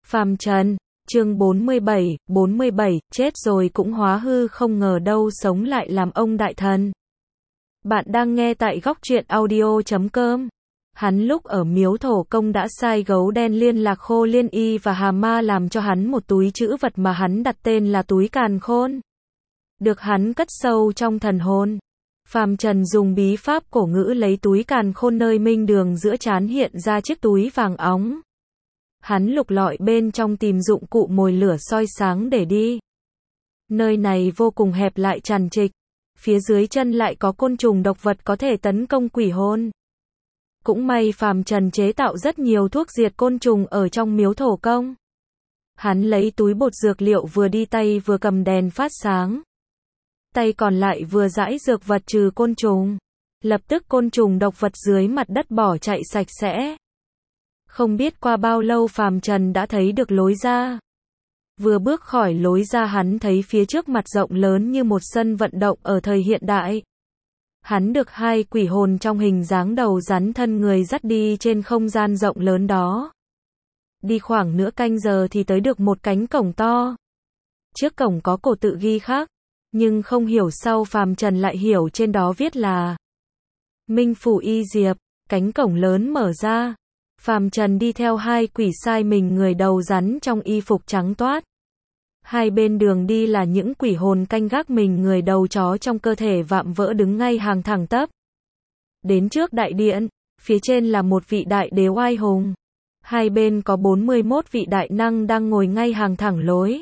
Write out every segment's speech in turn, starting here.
Phàm trần, chương 47, chết rồi cũng hóa hư, không ngờ đâu sống lại làm ông đại thần. Bạn đang nghe tại góc truyện audio.com. Hắn lúc ở miếu thổ công đã sai gấu đen liên lạc Khô Liên Y và Hà Ma làm cho hắn một túi trữ vật mà hắn đặt tên là túi càn khôn. Được hắn cất sâu trong thần hồn. Phàm trần dùng bí pháp cổ ngữ lấy túi càn khôn nơi minh đường giữa trán hiện ra chiếc túi vàng óng. Hắn lục lọi bên trong tìm dụng cụ mồi lửa soi sáng để đi. Nơi này vô cùng hẹp lại tràn trịch. Phía dưới chân lại có côn trùng độc vật có thể tấn công quỷ hồn. Cũng may phàm trần chế tạo rất nhiều thuốc diệt côn trùng ở trong miếu thổ công. Hắn lấy túi bột dược liệu vừa đi tay vừa cầm đèn phát sáng. Tay còn lại vừa rải dược vật trừ côn trùng. Lập tức côn trùng độc vật dưới mặt đất bỏ chạy sạch sẽ. Không biết qua bao lâu phàm trần đã thấy được lối ra. Vừa bước khỏi lối ra hắn thấy phía trước mặt rộng lớn như một sân vận động ở thời hiện đại. Hắn được hai quỷ hồn trong hình dáng đầu rắn thân người dắt đi trên không gian rộng lớn đó. Đi khoảng nửa canh giờ thì tới được một cánh cổng to. Trước cổng có cổ tự ghi khác, nhưng không hiểu sau phàm trần lại hiểu trên đó viết là Minh Phủ Y Diệp. Cánh cổng lớn mở ra. Phàm trần đi theo hai quỷ sai mình người đầu rắn trong y phục trắng toát. Hai bên đường đi là những quỷ hồn canh gác mình người đầu chó trong cơ thể vạm vỡ đứng ngay hàng thẳng tắp. Đến trước đại điện, phía trên là một vị đại đế oai hùng. Hai bên có 41 vị đại năng đang ngồi ngay hàng thẳng lối.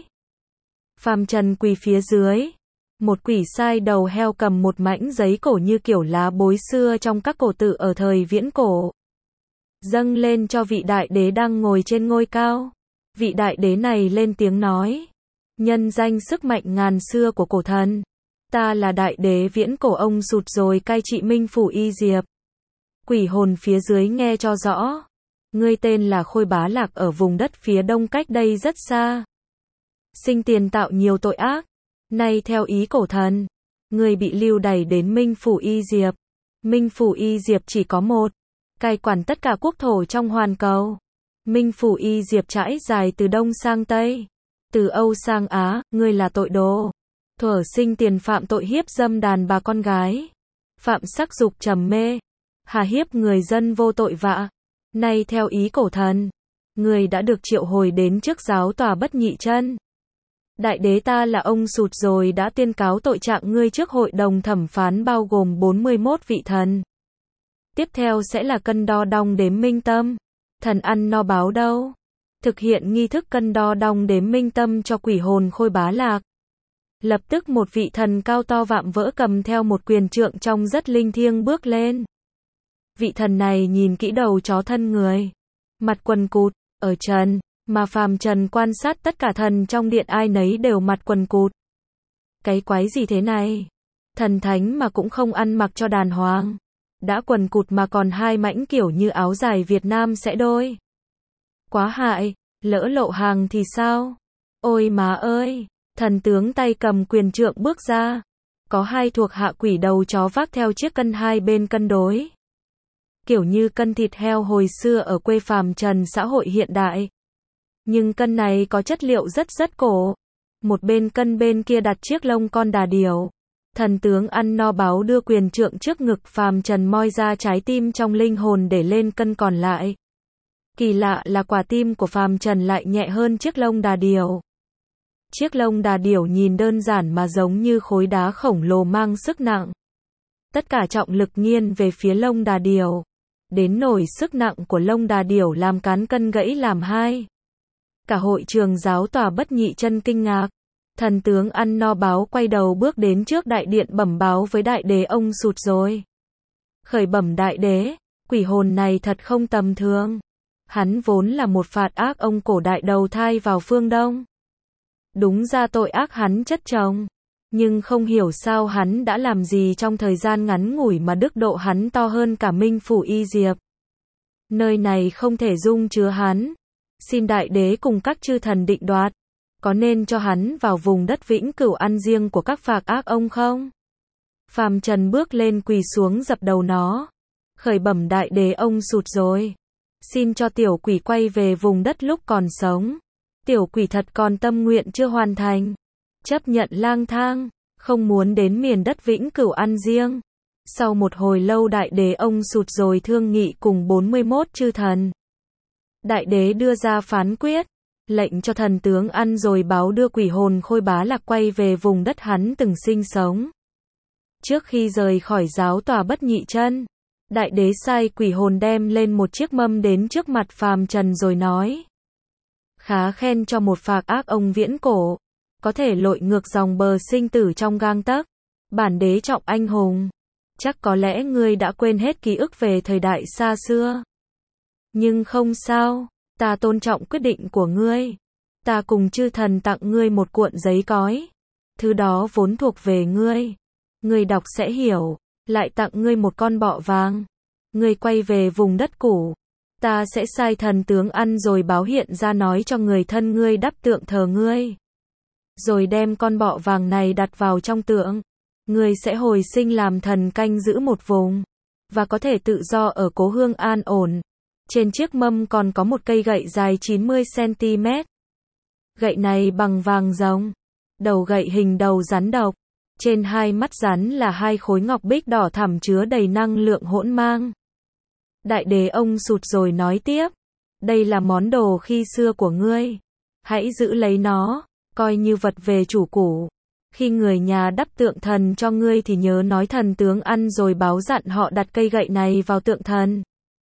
Phàm trần quỳ phía dưới. Một quỷ sai đầu heo cầm một mảnh giấy cổ như kiểu lá bối xưa trong các cổ tự ở thời viễn cổ. Dâng lên cho vị đại đế đang ngồi trên ngôi cao. Vị đại đế này lên tiếng nói. Nhân danh sức mạnh ngàn xưa của cổ thần. Ta là đại đế viễn cổ ông sụt rồi cai trị Minh Phủ Y Diệp. Quỷ hồn phía dưới nghe cho rõ. Ngươi tên là Khôi Bá Lạc ở vùng đất phía đông cách đây rất xa. Sinh tiền tạo nhiều tội ác. Nay theo ý cổ thần. Ngươi bị lưu đày đến Minh Phủ Y Diệp. Minh Phủ Y Diệp chỉ có một. Cai quản tất cả quốc thổ trong hoàn cầu. Minh Phủ Y Diệp trải dài từ đông sang tây. Từ Âu sang Á, ngươi là tội đồ. Thuở sinh tiền phạm tội hiếp dâm đàn bà con gái. Phạm sắc dục trầm mê. Hà hiếp người dân vô tội vạ. Nay theo ý cổ thần. Ngươi đã được triệu hồi đến trước giáo tòa Bất Nhị Chân. Đại đế ta là ông sụt rồi đã tuyên cáo tội trạng ngươi trước hội đồng thẩm phán bao gồm 41 vị thần. Tiếp theo sẽ là cân đo đong đếm minh tâm. Thần ăn no báo đâu. Thực hiện nghi thức cân đo đong đếm minh tâm cho quỷ hồn Khôi Bá Lạc. Lập tức một vị thần cao to vạm vỡ cầm theo một quyền trượng trông rất linh thiêng bước lên. Vị thần này nhìn kỹ đầu chó thân người. Mặt quần cụt, ở trần, mà phàm trần quan sát tất cả thần trong điện ai nấy đều mặt quần cụt. Cái quái gì thế này? Thần thánh mà cũng không ăn mặc cho đàng hoàng. Đã quần cụt mà còn hai mảnh kiểu như áo dài Việt Nam sẽ đôi. Quá hại, lỡ lộ hàng thì sao? Ôi má ơi, thần tướng tay cầm quyền trượng bước ra. Có hai thuộc hạ quỷ đầu chó vác theo chiếc cân hai bên cân đối. Kiểu như cân thịt heo hồi xưa ở quê phàm trần xã hội hiện đại. Nhưng cân này có chất liệu rất cổ. Một bên cân bên kia đặt chiếc lông con đà điểu. Thần tướng ăn no báo đưa quyền trượng trước ngực phàm trần moi ra trái tim trong linh hồn để lên cân còn lại. Kỳ lạ là quả tim của phàm trần lại nhẹ hơn chiếc lông đà điểu. Chiếc lông đà điểu nhìn đơn giản mà giống như khối đá khổng lồ mang sức nặng. Tất cả trọng lực nghiêng về phía lông đà điểu. Đến nổi sức nặng của lông đà điểu làm cán cân gãy làm hai. Cả hội trường giáo tòa Bất Nhị Chân kinh ngạc. Thần tướng ăn no báo quay đầu bước đến trước đại điện bẩm báo với đại đế ông sụt rồi. Khởi bẩm đại đế, quỷ hồn này thật không tầm thường. Hắn vốn là một phạt ác ông cổ đại đầu thai vào phương Đông. Đúng ra tội ác hắn chất chồng. Nhưng không hiểu sao hắn đã làm gì trong thời gian ngắn ngủi mà đức độ hắn to hơn cả Minh Phủ Y Diệp. Nơi này không thể dung chứa hắn. Xin đại đế cùng các chư thần định đoạt. Có nên cho hắn vào vùng đất vĩnh cửu ăn riêng của các phạt ác ông không? Phàm trần bước lên quỳ xuống dập đầu nó. Khởi bẩm đại đế ông sụt rồi. Xin cho tiểu quỷ quay về vùng đất lúc còn sống. Tiểu quỷ thật còn tâm nguyện chưa hoàn thành. Chấp nhận lang thang, không muốn đến miền đất vĩnh cửu ăn riêng. Sau một hồi lâu đại đế ông sụt rồi thương nghị cùng 41 chư thần. Đại đế đưa ra phán quyết, lệnh cho thần tướng ăn rồi báo đưa quỷ hồn Khôi Bá Lạc quay về vùng đất hắn từng sinh sống. Trước khi rời khỏi giáo tòa Bất Nhị Chân, đại đế sai quỷ hồn đem lên một chiếc mâm đến trước mặt phàm trần rồi nói: khá khen cho một phạc ác ông viễn cổ, có thể lội ngược dòng bờ sinh tử trong gang tấc. Bản đế trọng anh hùng, chắc có lẽ ngươi đã quên hết ký ức về thời đại xa xưa. Nhưng không sao, ta tôn trọng quyết định của ngươi. Ta cùng chư thần tặng ngươi một cuộn giấy cói. Thứ đó vốn thuộc về ngươi. Ngươi đọc sẽ hiểu. Lại tặng ngươi một con bọ vàng. Ngươi quay về vùng đất cũ. Ta sẽ sai thần tướng ăn rồi báo hiện ra nói cho người thân ngươi đắp tượng thờ ngươi. Rồi đem con bọ vàng này đặt vào trong tượng. Ngươi sẽ hồi sinh làm thần canh giữ một vùng. Và có thể tự do ở cố hương an ổn. Trên chiếc mâm còn có một cây gậy dài 90 cm. Gậy này bằng vàng ròng. Đầu gậy hình đầu rắn độc. Trên hai mắt rắn là hai khối ngọc bích đỏ thẳm chứa đầy năng lượng hỗn mang. Đại đế ông sụt rồi nói tiếp. Đây là món đồ khi xưa của ngươi. Hãy giữ lấy nó, coi như vật về chủ cũ. Khi người nhà đắp tượng thần cho ngươi thì nhớ nói thần tướng ăn rồi báo dặn họ đặt cây gậy này vào tượng thần.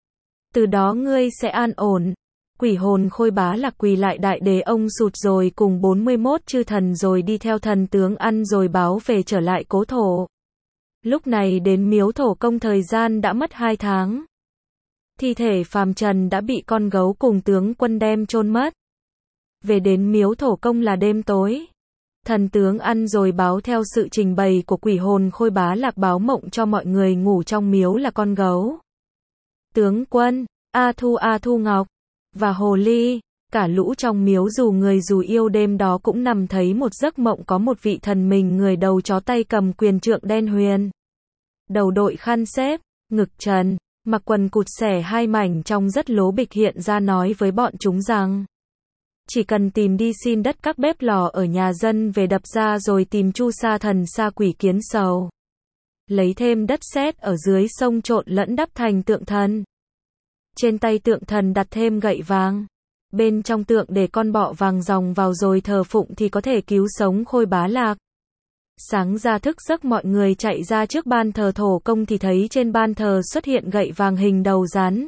Từ đó ngươi sẽ an ổn. Quỷ hồn Khôi Bá Lạc quỳ lại đại đế ông sụt rồi cùng 41 chư thần rồi đi theo thần tướng ăn rồi báo về trở lại cố thổ. Lúc này đến miếu thổ công thời gian đã mất 2 tháng. Thi thể phàm trần đã bị con gấu cùng tướng quân đem chôn mất. Về đến miếu thổ công là đêm tối. Thần tướng ăn rồi báo theo sự trình bày của quỷ hồn Khôi Bá Lạc báo mộng cho mọi người ngủ trong miếu là con gấu, tướng quân, A Thu Ngọc và Hồ Ly. Cả lũ trong miếu dù người dù yêu đêm đó cũng nằm thấy một giấc mộng có một vị thần mình người đầu chó tay cầm quyền trượng đen huyền. Đầu đội khăn xếp, ngực trần, mặc quần cụt xẻ hai mảnh trông rất lố bịch hiện ra nói với bọn chúng rằng chỉ cần tìm đi xin đất các bếp lò ở nhà dân về đập ra rồi tìm chu sa thần sa quỷ kiến sầu. Lấy thêm đất sét ở dưới sông trộn lẫn đắp thành tượng thần. Trên tay tượng thần đặt thêm gậy vàng. Bên trong tượng để con bọ vàng ròng vào rồi thờ phụng thì có thể cứu sống Khôi Bá Lạc. Sáng ra thức giấc mọi người chạy ra trước ban thờ thổ công thì thấy trên ban thờ xuất hiện gậy vàng hình đầu rắn.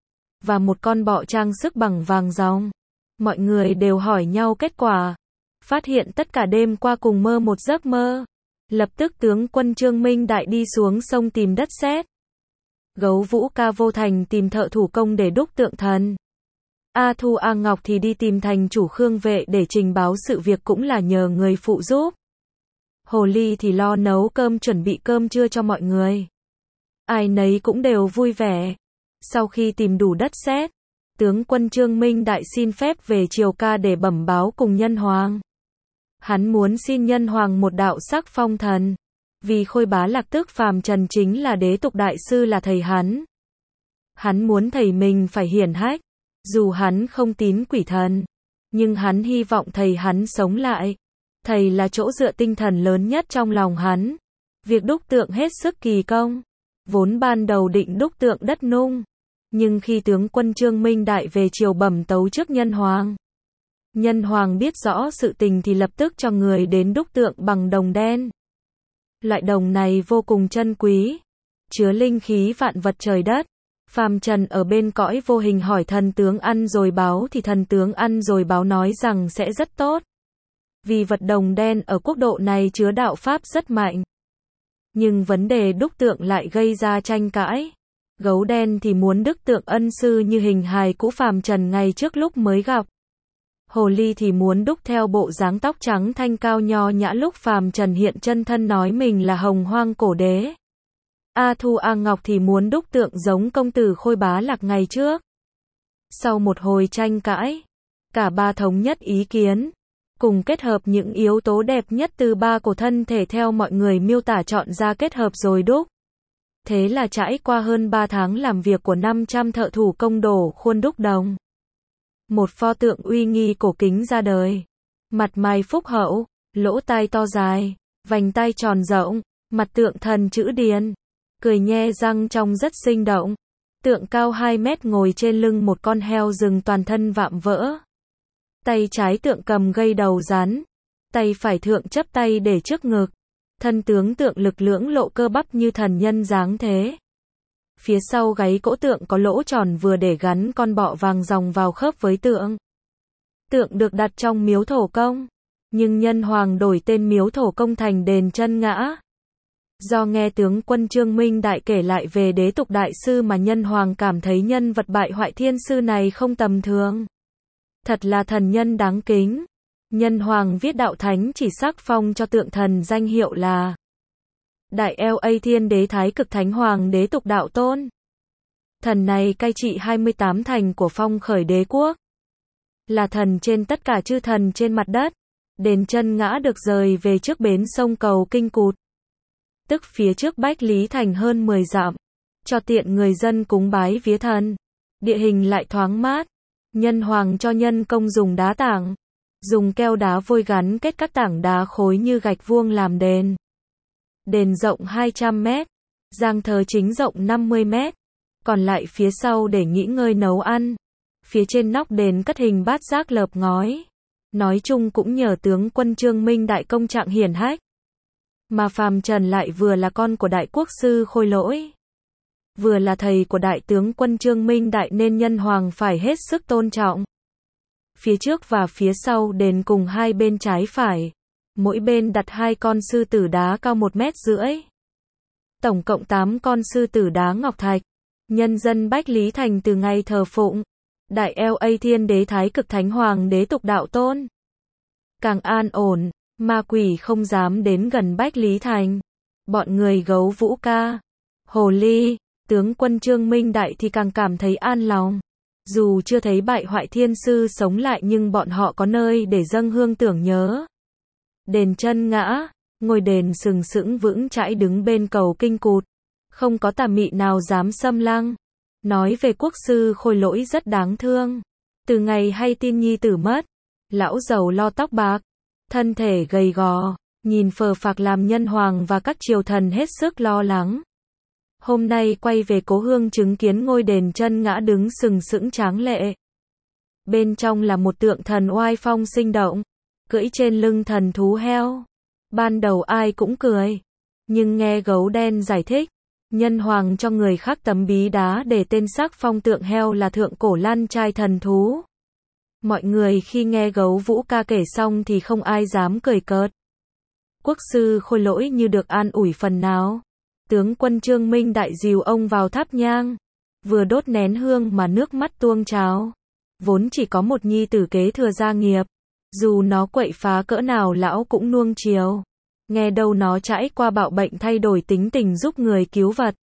Và một con bọ trang sức bằng vàng ròng. Mọi người đều hỏi nhau kết quả. Phát hiện tất cả đêm qua cùng mơ một giấc mơ. Lập tức tướng quân Trương Minh Đại đi xuống sông tìm đất sét. Gấu Vũ Ca vô thành tìm thợ thủ công để đúc tượng thần. A Thu A Ngọc thì đi tìm thành chủ Khương Vệ để trình báo sự việc cũng là nhờ người phụ giúp. Hồ Ly thì lo nấu cơm chuẩn bị cơm trưa cho mọi người. Ai nấy cũng đều vui vẻ. Sau khi tìm đủ đất sét, tướng quân Trương Minh Đại xin phép về Triều Ca để bẩm báo cùng Nhân Hoàng. Hắn muốn xin Nhân Hoàng một đạo sắc phong thần. Vì Khôi Bá Lạc tức phàm trần chính là đế tục đại sư là thầy hắn. Hắn muốn thầy mình phải hiển hách. Dù hắn không tín quỷ thần. Nhưng hắn hy vọng thầy hắn sống lại. Thầy là chỗ dựa tinh thần lớn nhất trong lòng hắn. Việc đúc tượng hết sức kỳ công. Vốn ban đầu định đúc tượng đất nung. Nhưng khi tướng quân Trương Minh Đại về triều bẩm tấu trước Nhân Hoàng. Nhân Hoàng biết rõ sự tình thì lập tức cho người đến đúc tượng bằng đồng đen. Loại đồng này vô cùng chân quý. Chứa linh khí vạn vật trời đất. Phàm trần ở bên cõi vô hình hỏi thần tướng ăn rồi báo thì thần tướng ăn rồi báo nói rằng sẽ rất tốt. Vì vật đồng đen ở quốc độ này chứa đạo pháp rất mạnh. Nhưng vấn đề đúc tượng lại gây ra tranh cãi. Gấu đen thì muốn đúc tượng ân sư như hình hài cũ phàm trần ngày trước lúc mới gặp. Hồ Ly thì muốn đúc theo bộ dáng tóc trắng thanh cao nho nhã lúc phàm trần hiện chân thân nói mình là Hồng Hoang cổ đế. A Thu A Ngọc thì muốn đúc tượng giống công tử Khôi Bá Lạc ngày trước. Sau một hồi tranh cãi, cả ba thống nhất ý kiến, cùng kết hợp những yếu tố đẹp nhất từ ba của thân thể theo mọi người miêu tả chọn ra kết hợp rồi đúc. Thế là trải qua hơn 3 tháng làm việc của 500 thợ thủ công đổ khuôn đúc đồng. Một pho tượng uy nghi cổ kính ra đời. Mặt mày phúc hậu, lỗ tai to dài, vành tai tròn rộng, mặt tượng thần chữ điền, cười nhe răng trông rất sinh động. Tượng cao 2 mét ngồi trên lưng một con heo rừng toàn thân vạm vỡ. Tay trái tượng cầm gây đầu rắn, tay phải thượng chắp tay để trước ngực. Thân tướng tượng lực lưỡng lộ cơ bắp như thần nhân dáng thế. Phía sau gáy cỗ tượng có lỗ tròn vừa để gắn con bọ vàng ròng vào khớp với tượng. Tượng được đặt trong miếu thổ công, nhưng Nhân Hoàng đổi tên miếu thổ công thành đền Chân Ngã. Do nghe tướng quân Trương Minh Đại kể lại về Đế Tục Đại Sư mà Nhân Hoàng cảm thấy nhân vật bại hoại thiên sư này không tầm thường. Thật là thần nhân đáng kính. Nhân Hoàng viết đạo thánh chỉ sắc phong cho tượng thần danh hiệu là Đại LA Thiên Đế Thái Cực Thánh Hoàng Đế Tục Đạo Tôn. Thần này cai trị 28 thành của Phong Khởi Đế Quốc. Là thần trên tất cả chư thần trên mặt đất. Đền Chân Ngã được rời về trước bến sông Cầu Kinh Cụt, tức phía trước Bách Lý Thành hơn 10 dặm, cho tiện người dân cúng bái vía thần. Địa hình lại thoáng mát. Nhân Hoàng cho nhân công dùng đá tảng, dùng keo đá vôi gắn kết các tảng đá khối như gạch vuông làm đền. Đền rộng 200 mét, giang thờ chính rộng 50 mét, còn lại phía sau để nghỉ ngơi nấu ăn. Phía trên nóc đền cất hình bát giác lợp ngói. Nói chung cũng nhờ tướng quân Trương Minh Đại công trạng hiển hách. Mà phàm trần lại vừa là con của Đại Quốc sư Khôi Lỗi, vừa là thầy của Đại tướng quân Trương Minh Đại nên Nhân Hoàng phải hết sức tôn trọng. Phía trước và phía sau đền cùng hai bên trái phải, mỗi bên đặt 2 con sư tử đá cao 1,5 mét. Tổng cộng 8 con sư tử đá ngọc thạch. Nhân dân Bách Lý Thành từ ngày thờ phụng Đại LA Thiên Đế Thái Cực Thánh Hoàng Đế Tục Đạo Tôn. Càng an ổn, ma quỷ không dám đến gần Bách Lý Thành. Bọn người Gấu Vũ Ca, Hồ Ly, tướng quân Trương Minh Đại thì càng cảm thấy an lòng. Dù chưa thấy bại hoại thiên sư sống lại nhưng bọn họ có nơi để dâng hương tưởng nhớ. Đền Chân Ngã, ngôi đền sừng sững vững chãi đứng bên cầu Kinh Cụt. Không có tà mị nào dám xâm lăng. Nói về quốc sư Khôi Lỗi rất đáng thương. Từ ngày hay tin nhi tử mất, lão giàu lo tóc bạc, thân thể gầy gò, nhìn phờ phạc làm Nhân Hoàng và các triều thần hết sức lo lắng. Hôm nay quay về cố hương chứng kiến ngôi đền Chân Ngã đứng sừng sững tráng lệ. Bên trong là một tượng thần oai phong sinh động, cưỡi trên lưng thần thú heo. Ban đầu ai cũng cười, nhưng nghe Gấu Đen giải thích, Nhân Hoàng cho người khắc tấm bí đá để tên sắc phong tượng heo là thượng cổ lăn trai thần thú. Mọi người khi nghe Gấu Vũ Ca kể xong thì không ai dám cười cợt. Quốc sư Khôi Lỗi như được an ủi phần nào. Tướng quân Trương Minh Đại dìu ông vào tháp nhang, vừa đốt nén hương mà nước mắt tuôn trào. Vốn chỉ có một nhi tử kế thừa gia nghiệp, dù nó quậy phá cỡ nào lão cũng nuông chiều. Nghe đâu nó trải qua bạo bệnh thay đổi tính tình giúp người cứu vật.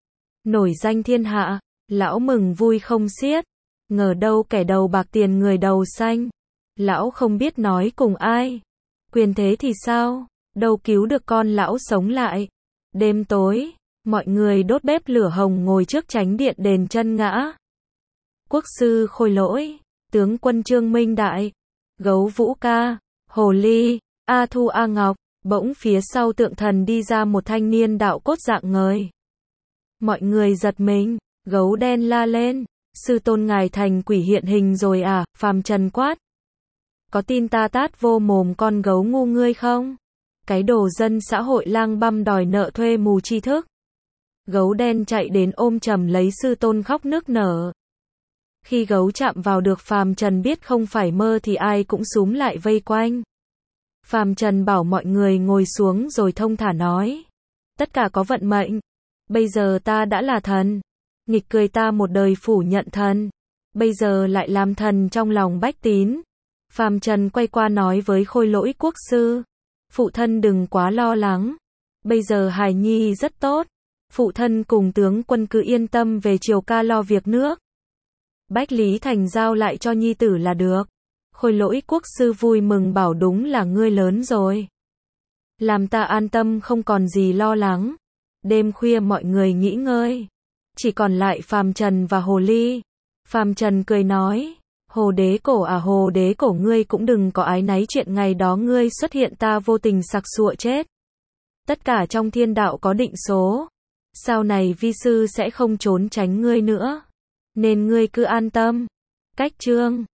Nổi danh thiên hạ, lão mừng vui không xiết. Ngờ đâu kẻ đầu bạc tiền người đầu xanh. Lão không biết nói cùng ai. Quyền thế thì sao, đâu cứu được con lão sống lại. Đêm tối, mọi người đốt bếp lửa hồng ngồi trước chánh điện đền Chân Ngã. Quốc sư Khôi Lỗi, tướng quân Trương Minh Đại, Gấu Vũ Ca, Hồ Ly, A Thu A Ngọc. Bỗng phía sau tượng thần đi ra một thanh niên đạo cốt dạng ngời. Mọi người giật mình, Gấu Đen la lên, sư tôn ngài thành quỷ hiện hình rồi à, phàm trần quát. Có tin ta tát vô mồm con gấu ngu ngươi không? Cái đồ dân xã hội lang băm đòi nợ thuê mù tri thức. Gấu Đen chạy đến ôm chầm lấy sư tôn khóc nức nở. Khi gấu chạm vào được phàm trần biết không phải mơ thì ai cũng xúm lại vây quanh. Phàm Trần bảo mọi người ngồi xuống rồi thông thả nói. Tất cả có vận mệnh. Bây giờ ta đã là thần. Nghịch cười ta một đời phủ nhận thần. Bây giờ lại làm thần trong lòng bách tín. Phàm Trần quay qua nói với Khôi Lỗi quốc sư. Phụ thân đừng quá lo lắng. Bây giờ hài nhi rất tốt. Phụ thân cùng tướng quân cứ yên tâm về triều ca lo việc nước. Bách Lý Thành giao lại cho nhi tử là được. Khôi Lỗi quốc sư vui mừng bảo đúng là ngươi lớn rồi. Làm ta an tâm không còn gì lo lắng. Đêm khuya mọi người nghỉ ngơi. Chỉ còn lại Phàm Trần và Hồ Ly. Phàm Trần cười nói. Hồ đế cổ à, hồ đế cổ, ngươi cũng đừng có ái náy chuyện ngày đó ngươi xuất hiện ta vô tình sặc sụa chết. Tất cả trong thiên đạo có định số. Sau này vi sư sẽ không trốn tránh ngươi nữa. Nên ngươi cứ an tâm. Cách chương